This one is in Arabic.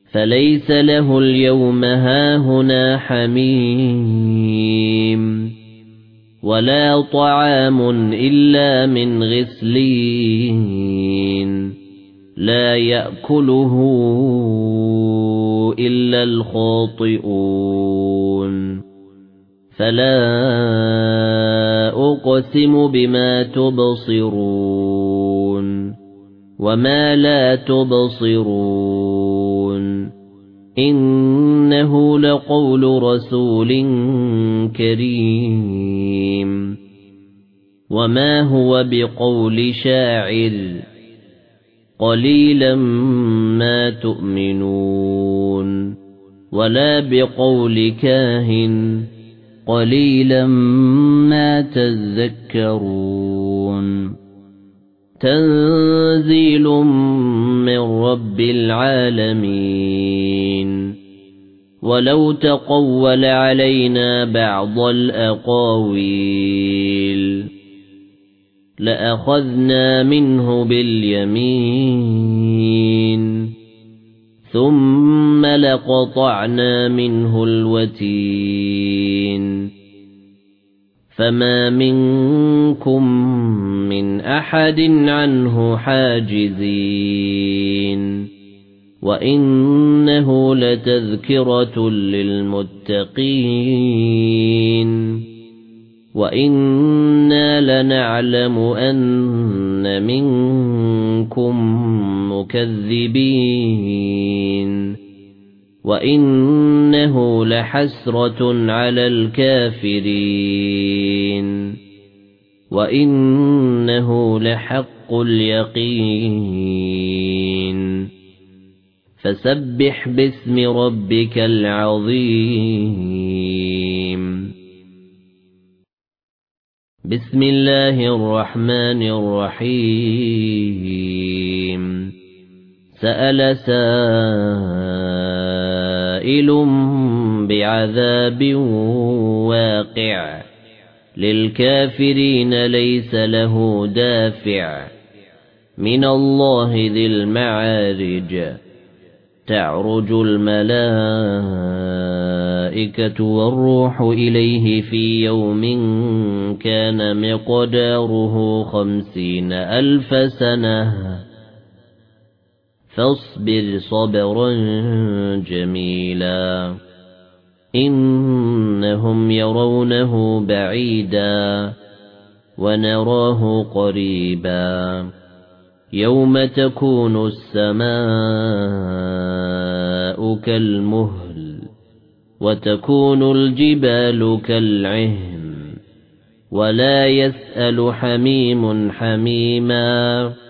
فليس له اليوم هاهنا حميم ولا طعام إلا من غسلين لا يأكله إلا الخاطئون فلا أقسم بما تبصرون وما لا تبصرون إنه لقول رسول كريم وما هو بقول شاعر قليلا ما تؤمنون ولا بقول كاهن قليلا ما تذكرون تنزيل من رب العالمين ولو تقول علينا بعض الأقاويل لأخذنا منه باليمين ثم لقطعنا منه الوتين فما منكم من أحد عنه حاجزين وإنه لتذكرة للمتقين وإنا لنعلم أن منكم مكذبين وإنه لحسرة على الكافرين وإنه لحق اليقين فسبح باسم ربك العظيم بسم الله الرحمن الرحيم سأل سائل بعذاب واقع للكافرين ليس له دافع من الله ذي المعارج تعرج الملائكة والروح إليه في يوم كان مقداره 50,000 سنة فاصبر صبرا جميلا إنهم يرونه بعيدا ونراه قريبا يوم تكون السماء كالمهل وتكون الجبال كالعهن ولا يسأل حميم حميما